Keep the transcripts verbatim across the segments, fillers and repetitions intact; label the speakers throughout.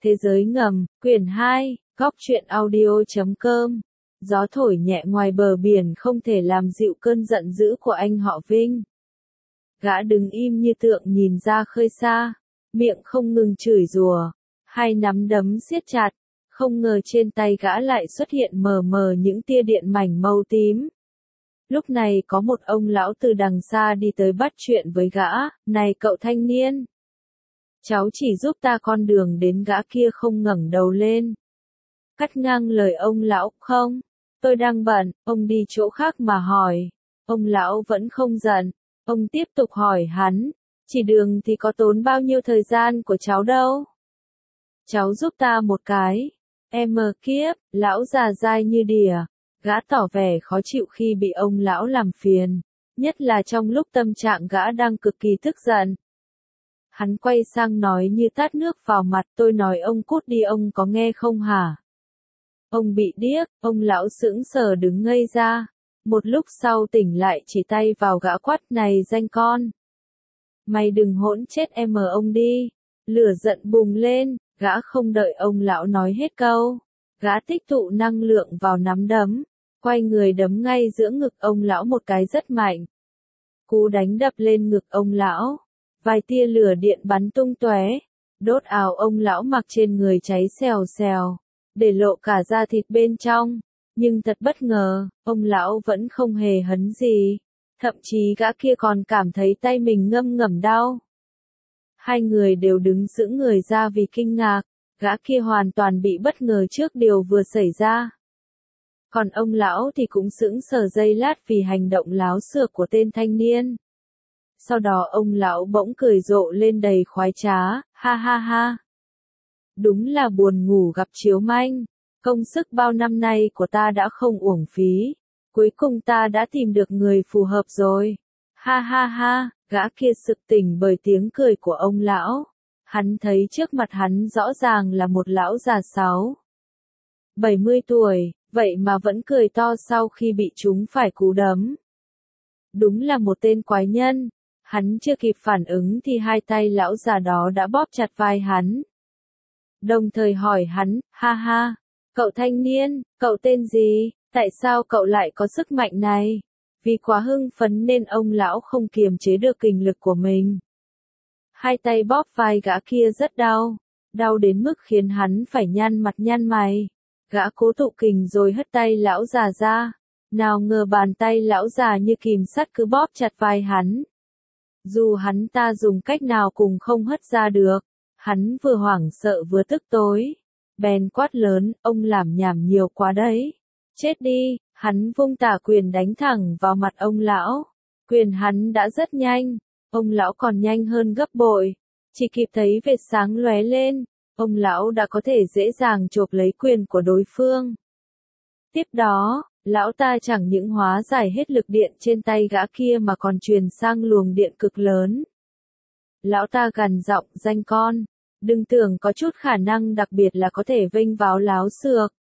Speaker 1: Thế giới ngầm, quyển hai, góc truyện audio chấm com. Gió thổi nhẹ ngoài bờ biển không thể làm dịu cơn giận dữ của anh họ Vinh. Gã đứng im như tượng nhìn ra khơi xa, miệng không ngừng chửi rủa, hai nắm đấm siết chặt, không ngờ trên tay gã lại xuất hiện mờ mờ những tia điện mảnh màu tím. Lúc này có một ông lão từ đằng xa đi tới bắt chuyện với gã, này cậu thanh niên. Cháu chỉ giúp ta con đường đến, gã kia không ngẩng đầu lên. Cắt ngang lời ông lão, không, tôi đang bận, ông đi chỗ khác mà hỏi. Ông lão vẫn không giận, ông tiếp tục hỏi hắn, chỉ đường thì có tốn bao nhiêu thời gian của cháu đâu. Cháu giúp ta một cái. Em mờ kiếp, lão già dai như đỉa, gã tỏ vẻ khó chịu khi bị ông lão làm phiền, nhất là trong lúc tâm trạng gã đang cực kỳ tức giận. Hắn quay sang nói như tát nước vào mặt, tôi nói ông cút đi, ông có nghe không hả? Ông bị điếc, ông lão sững sờ đứng ngây ra, một lúc sau tỉnh lại chỉ tay vào gã quát, này danh con. Mày đừng hỗn chết em mờ ông đi. Lửa giận bùng lên, gã không đợi ông lão nói hết câu. Gã tích tụ năng lượng vào nắm đấm, quay người đấm ngay giữa ngực ông lão một cái rất mạnh. Cú đánh đập lên ngực ông lão, vài tia lửa điện bắn tung tóe, đốt áo ông lão mặc trên người cháy xèo xèo, để lộ cả da thịt bên trong. Nhưng thật bất ngờ, ông lão vẫn không hề hấn gì, thậm chí gã kia còn cảm thấy tay mình ngâm ngầm đau. Hai người đều đứng sững người ra vì kinh ngạc, gã kia hoàn toàn bị bất ngờ trước điều vừa xảy ra. Còn ông lão thì cũng sững sờ giây lát vì hành động láo xược của tên thanh niên. Sau đó ông lão bỗng cười rộ lên đầy khoái trá, ha ha ha. Đúng là buồn ngủ gặp chiếu manh, công sức bao năm nay của ta đã không uổng phí, cuối cùng ta đã tìm được người phù hợp rồi. Ha ha ha, gã kia sực tỉnh bởi tiếng cười của ông lão. Hắn thấy trước mặt hắn rõ ràng là một lão già sáu, bảy mươi tuổi, vậy mà vẫn cười to sau khi bị trúng phải cú đấm. Đúng là một tên quái nhân. Hắn chưa kịp phản ứng thì hai tay lão già đó đã bóp chặt vai hắn. Đồng thời hỏi hắn, ha ha, cậu thanh niên, cậu tên gì, tại sao cậu lại có sức mạnh này? Vì quá hưng phấn nên ông lão không kiềm chế được kình lực của mình. Hai tay bóp vai gã kia rất đau, đau đến mức khiến hắn phải nhăn mặt nhăn mày. Gã cố tụ kình rồi hất tay lão già ra, nào ngờ bàn tay lão già như kìm sắt cứ bóp chặt vai hắn. Dù hắn ta dùng cách nào cũng không hất ra được, hắn vừa hoảng sợ vừa tức tối. Bèn quát lớn, ông làm nhảm nhiều quá đấy. Chết đi, hắn vung tả quyền đánh thẳng vào mặt ông lão. Quyền hắn đã rất nhanh, ông lão còn nhanh hơn gấp bội. Chỉ kịp thấy vệt sáng lóe lên, ông lão đã có thể dễ dàng chộp lấy quyền của đối phương. Tiếp đó, lão ta chẳng những hóa giải hết lực điện trên tay gã kia mà còn truyền sang luồng điện cực lớn. Lão ta gằn giọng, danh con, đừng tưởng có chút khả năng đặc biệt là có thể vênh váo láo xược.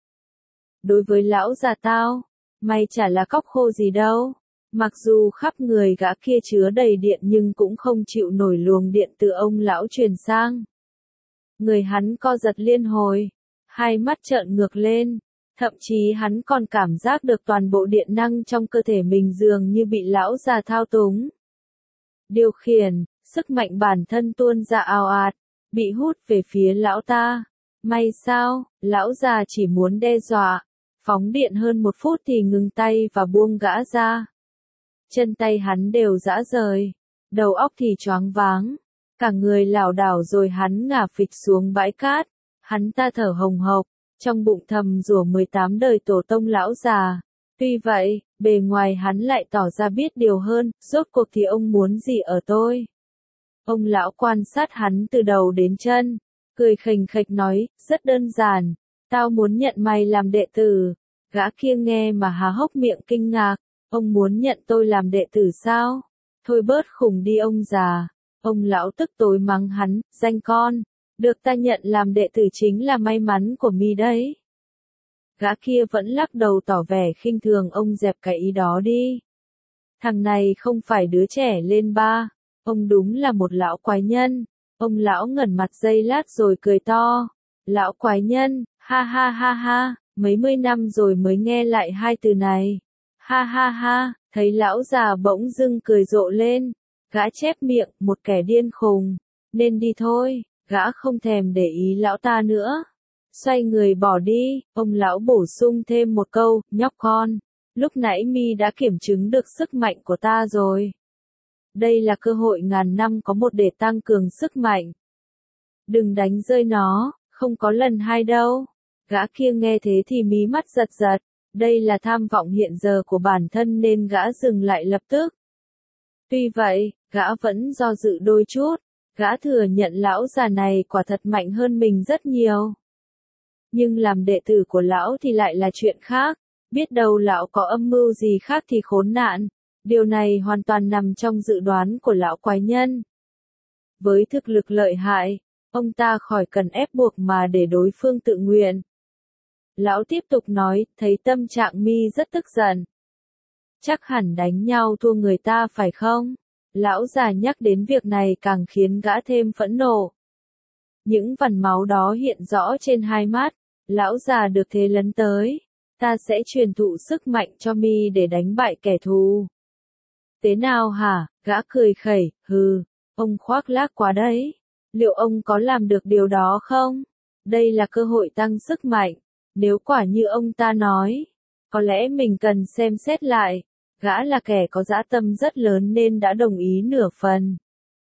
Speaker 1: Đối với lão già tao, mày chả là cóc khô gì đâu. Mặc dù khắp người gã kia chứa đầy điện nhưng cũng không chịu nổi luồng điện từ ông lão truyền sang. Người hắn co giật liên hồi, hai mắt trợn ngược lên. Thậm chí hắn còn cảm giác được toàn bộ điện năng trong cơ thể mình dường như bị lão già thao túng. Điều khiển, sức mạnh bản thân tuôn ra ào ạt, bị hút về phía lão ta. May sao, lão già chỉ muốn đe dọa, phóng điện hơn một phút thì ngừng tay và buông gã ra. Chân tay hắn đều rã rời, đầu óc thì choáng váng, cả người lảo đảo rồi hắn ngả phịch xuống bãi cát. Hắn ta thở hồng hộc, trong bụng thầm rủa mười tám đời tổ tông lão già. Tuy vậy, bề ngoài hắn lại tỏ ra biết điều hơn, rốt cuộc thì ông muốn gì ở tôi? Ông lão quan sát hắn từ đầu đến chân, cười khành khạch nói, rất đơn giản, tao muốn nhận mày làm đệ tử. Gã kia nghe mà há hốc miệng kinh ngạc, ông muốn nhận tôi làm đệ tử sao? Thôi bớt khùng đi ông già. Ông lão tức tối mắng hắn, danh con, được ta nhận làm đệ tử chính là may mắn của mi đấy. Gã kia vẫn lắc đầu tỏ vẻ khinh thường, ông dẹp cái ý đó đi. Thằng này không phải đứa trẻ lên ba, ông đúng là một lão quái nhân. Ông lão ngẩn mặt giây lát rồi cười to, Lão quái nhân, ha ha ha ha, mấy mươi năm rồi mới nghe lại hai từ này. Ha ha ha, thấy lão già bỗng dưng cười rộ lên. Gã chép miệng, một kẻ điên khùng. Nên đi thôi, gã không thèm để ý lão ta nữa. Xoay người bỏ đi, ông lão bổ sung thêm một câu, nhóc con. Lúc nãy mi đã kiểm chứng được sức mạnh của ta rồi. Đây là cơ hội ngàn năm có một để tăng cường sức mạnh. Đừng đánh rơi nó, không có lần hai đâu. Gã kia nghe thế thì mí mắt giật giật. Đây là tham vọng hiện giờ của bản thân nên gã dừng lại lập tức. Tuy vậy, gã vẫn do dự đôi chút. Gã thừa nhận lão già này quả thật mạnh hơn mình rất nhiều. Nhưng làm đệ tử của lão thì lại là chuyện khác. Biết đâu lão có âm mưu gì khác thì khốn nạn. Điều này hoàn toàn nằm trong dự đoán của lão quái nhân. Với thực lực lợi hại, ông ta khỏi cần ép buộc mà để đối phương tự nguyện. Lão tiếp tục nói, thấy tâm trạng mi rất tức giận. Chắc hẳn đánh nhau thua người ta phải không? Lão già nhắc đến việc này càng khiến gã thêm phẫn nộ. Những vằn máu đó hiện rõ trên hai mắt. Lão già được thế lấn tới. Ta sẽ truyền thụ sức mạnh cho mi để đánh bại kẻ thù. Thế nào hả? Gã cười khẩy, hừ, ông khoác lác quá đấy. Liệu ông có làm được điều đó không? Đây là cơ hội tăng sức mạnh. Nếu quả như ông ta nói, có lẽ mình cần xem xét lại. Gã là kẻ có dã tâm rất lớn nên đã đồng ý nửa phần.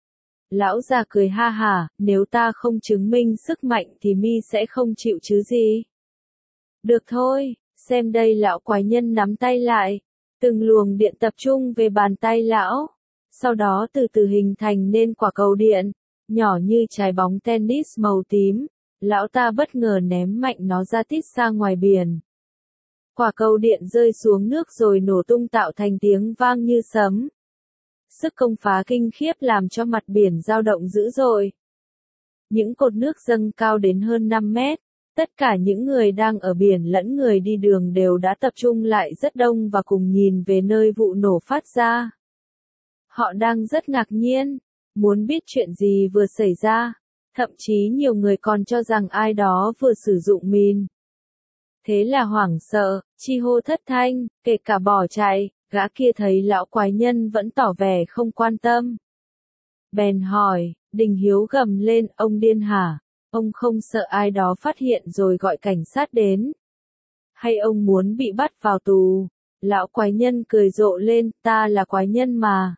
Speaker 1: Lão già cười ha hả, nếu ta không chứng minh sức mạnh thì mi sẽ không chịu chứ gì. Được thôi, xem đây lão quái nhân nắm tay lại. Từng luồng điện tập trung về bàn tay lão. Sau đó từ từ hình thành nên quả cầu điện, nhỏ như trái bóng tennis màu tím. Lão ta bất ngờ ném mạnh nó ra tít xa ngoài biển. Quả cầu điện rơi xuống nước rồi nổ tung tạo thành tiếng vang như sấm. Sức công phá kinh khiếp làm cho mặt biển dao động dữ dội. Những cột nước dâng cao đến hơn năm mét. Tất cả những người đang ở biển lẫn người đi đường đều đã tập trung lại rất đông và cùng nhìn về nơi vụ nổ phát ra. Họ đang rất ngạc nhiên, muốn biết chuyện gì vừa xảy ra. Thậm chí nhiều người còn cho rằng ai đó vừa sử dụng mìn. Thế là hoảng sợ, chi hô thất thanh, kể cả bỏ chạy. Gã kia thấy lão quái nhân vẫn tỏ vẻ không quan tâm. Bèn hỏi, Đình Hiếu gầm lên, ông điên hả? Ông không sợ ai đó phát hiện rồi gọi cảnh sát đến? Hay ông muốn bị bắt vào tù? Lão quái nhân cười rộ lên, ta là quái nhân mà.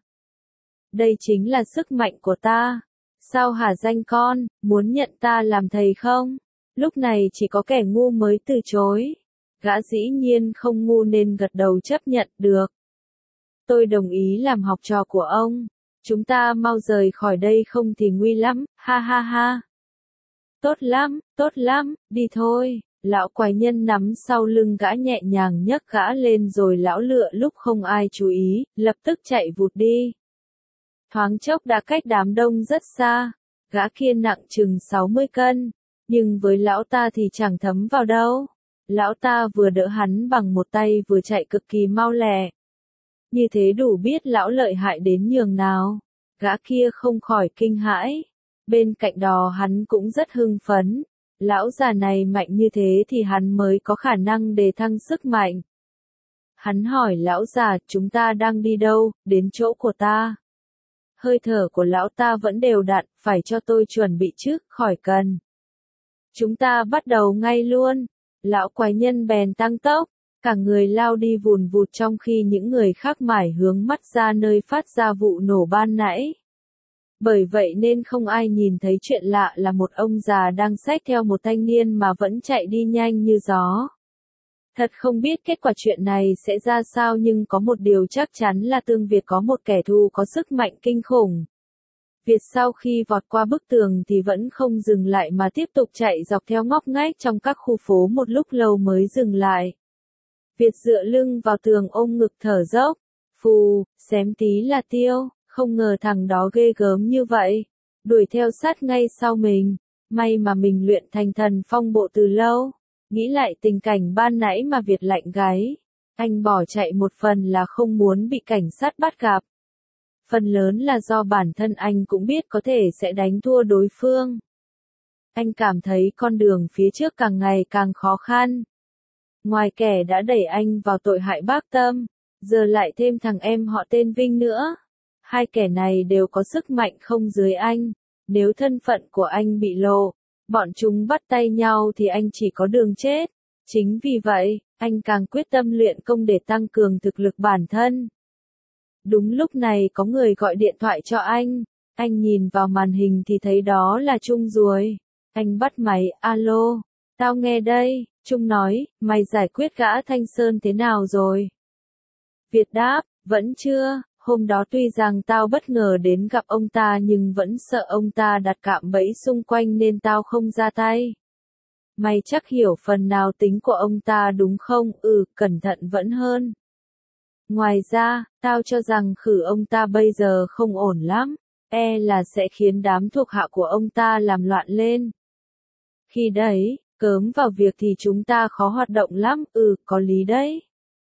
Speaker 1: Đây chính là sức mạnh của ta. Sao hả danh con, muốn nhận ta làm thầy không? Lúc này chỉ có kẻ ngu mới từ chối. Gã dĩ nhiên không ngu nên gật đầu chấp nhận được. Tôi đồng ý làm học trò của ông. Chúng ta mau rời khỏi đây không thì nguy lắm, ha ha ha. Tốt lắm, tốt lắm, đi thôi. Lão quái nhân nắm sau lưng gã nhẹ nhàng nhấc gã lên rồi lão lựa lúc không ai chú ý, lập tức chạy vụt đi. Thoáng chốc đã cách đám đông rất xa. Gã kia nặng chừng sáu mươi cân, nhưng với lão ta thì chẳng thấm vào đâu. Lão ta vừa đỡ hắn bằng một tay vừa chạy cực kỳ mau lẹ. Như thế đủ biết lão lợi hại đến nhường nào. Gã kia không khỏi kinh hãi. Bên cạnh đó hắn cũng rất hưng phấn. Lão già này mạnh như thế thì hắn mới có khả năng đề thăng sức mạnh. Hắn hỏi lão già, chúng ta đang đi đâu? Đến chỗ của ta. Hơi thở của lão ta vẫn đều đặn, phải cho tôi chuẩn bị trước, khỏi cần. Chúng ta bắt đầu ngay luôn. Lão quái nhân bèn tăng tốc. Cả người lao đi vùn vụt trong khi những người khác mải hướng mắt ra nơi phát ra vụ nổ ban nãy. Bởi vậy nên không ai nhìn thấy chuyện lạ là một ông già đang xách theo một thanh niên mà vẫn chạy đi nhanh như gió. Thật không biết kết quả chuyện này sẽ ra sao nhưng có một điều chắc chắn là Tương Việt có một kẻ thù có sức mạnh kinh khủng. Việt sau khi vọt qua bức tường thì vẫn không dừng lại mà tiếp tục chạy dọc theo ngóc ngách trong các khu phố một lúc lâu mới dừng lại. Việt dựa lưng vào tường ôm ngực thở dốc. Phù, xém tí là tiêu, không ngờ thằng đó ghê gớm như vậy. Đuổi theo sát ngay sau mình. May mà mình luyện thành thần phong bộ từ lâu. Nghĩ lại tình cảnh ban nãy mà Việt lạnh gáy. Anh bỏ chạy một phần là không muốn bị cảnh sát bắt gặp. Phần lớn là do bản thân anh cũng biết có thể sẽ đánh thua đối phương. Anh cảm thấy con đường phía trước càng ngày càng khó khăn. Ngoài kẻ đã đẩy anh vào tội hại bác Tâm, giờ lại thêm thằng em họ tên Vinh nữa. Hai kẻ này đều có sức mạnh không dưới anh. Nếu thân phận của anh bị lộ, bọn chúng bắt tay nhau thì anh chỉ có đường chết. Chính vì vậy, anh càng quyết tâm luyện công để tăng cường thực lực bản thân. Đúng lúc này có người gọi điện thoại cho anh. Anh nhìn vào màn hình thì thấy đó là Trung Ruồi. Anh bắt máy, alo, tao nghe đây. Trung nói, mày giải quyết gã Thanh Sơn thế nào rồi? Việt đáp, vẫn chưa. Hôm đó tuy rằng tao bất ngờ đến gặp ông ta nhưng vẫn sợ ông ta đặt cạm bẫy xung quanh nên tao không ra tay. Mày chắc hiểu phần nào tính của ông ta đúng không? Ừ, cẩn thận vẫn hơn. Ngoài ra, tao cho rằng khử ông ta bây giờ không ổn lắm, e là sẽ khiến đám thuộc hạ của ông ta làm loạn lên. Khi đấy, cớm vào việc thì chúng ta khó hoạt động lắm, ừ, có lý đấy.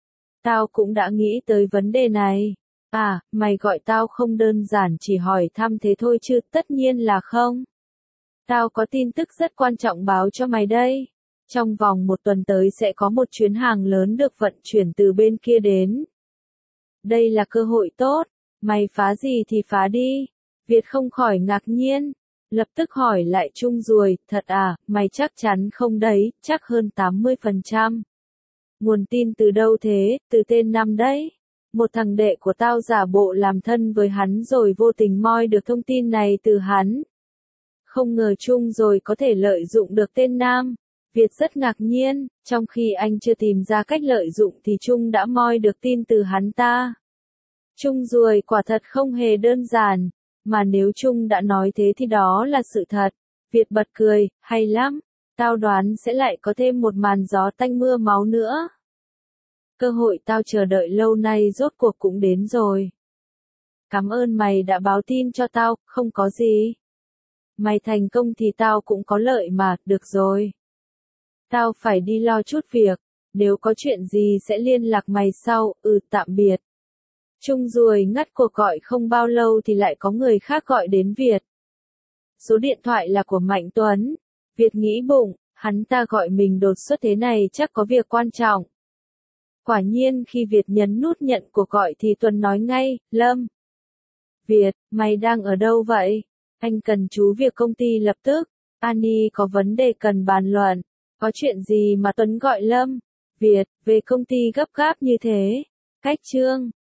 Speaker 1: Tao cũng đã nghĩ tới vấn đề này. À, mày gọi tao không đơn giản chỉ hỏi thăm thế thôi chứ, tất nhiên là không. Tao có tin tức rất quan trọng báo cho mày đây. Trong vòng một tuần tới sẽ có một chuyến hàng lớn được vận chuyển từ bên kia đến. Đây là cơ hội tốt, mày phá gì thì phá đi. Việt không khỏi ngạc nhiên, lập tức hỏi lại Trung Ruồi, thật à, mày chắc chắn không đấy, chắc hơn tám mươi phần trăm. Nguồn tin từ đâu thế? Từ tên Năm đấy. Một thằng đệ của tao giả bộ làm thân với hắn rồi vô tình moi được thông tin này từ hắn. Không ngờ Trung rồi có thể lợi dụng được tên Nam. Việt rất ngạc nhiên, trong khi anh chưa tìm ra cách lợi dụng thì Trung đã moi được tin từ hắn ta. Trung Ruồi quả thật không hề đơn giản, mà nếu Trung đã nói thế thì đó là sự thật. Việt bật cười, hay lắm, tao đoán sẽ lại có thêm một màn gió tanh mưa máu nữa. Cơ hội tao chờ đợi lâu nay rốt cuộc cũng đến rồi. Cảm ơn mày đã báo tin cho tao, không có gì. Mày thành công thì tao cũng có lợi mà, được rồi. Tao phải đi lo chút việc, nếu có chuyện gì sẽ liên lạc mày sau, ừ tạm biệt. Trung Ruồi ngắt cuộc gọi không bao lâu thì lại có người khác gọi đến Việt. Số điện thoại là của Mạnh Tuấn. Việt nghĩ bụng, hắn ta gọi mình đột xuất thế này chắc có việc quan trọng. Quả nhiên khi Việt nhấn nút nhận cuộc gọi thì Tuấn nói ngay, Lâm. Việt, mày đang ở đâu vậy? Anh cần chú việc công ty lập tức. Ani có vấn đề cần bàn luận. Có chuyện gì mà Tuấn gọi Lâm? Việt, về công ty gấp gáp như thế. Cách Trương.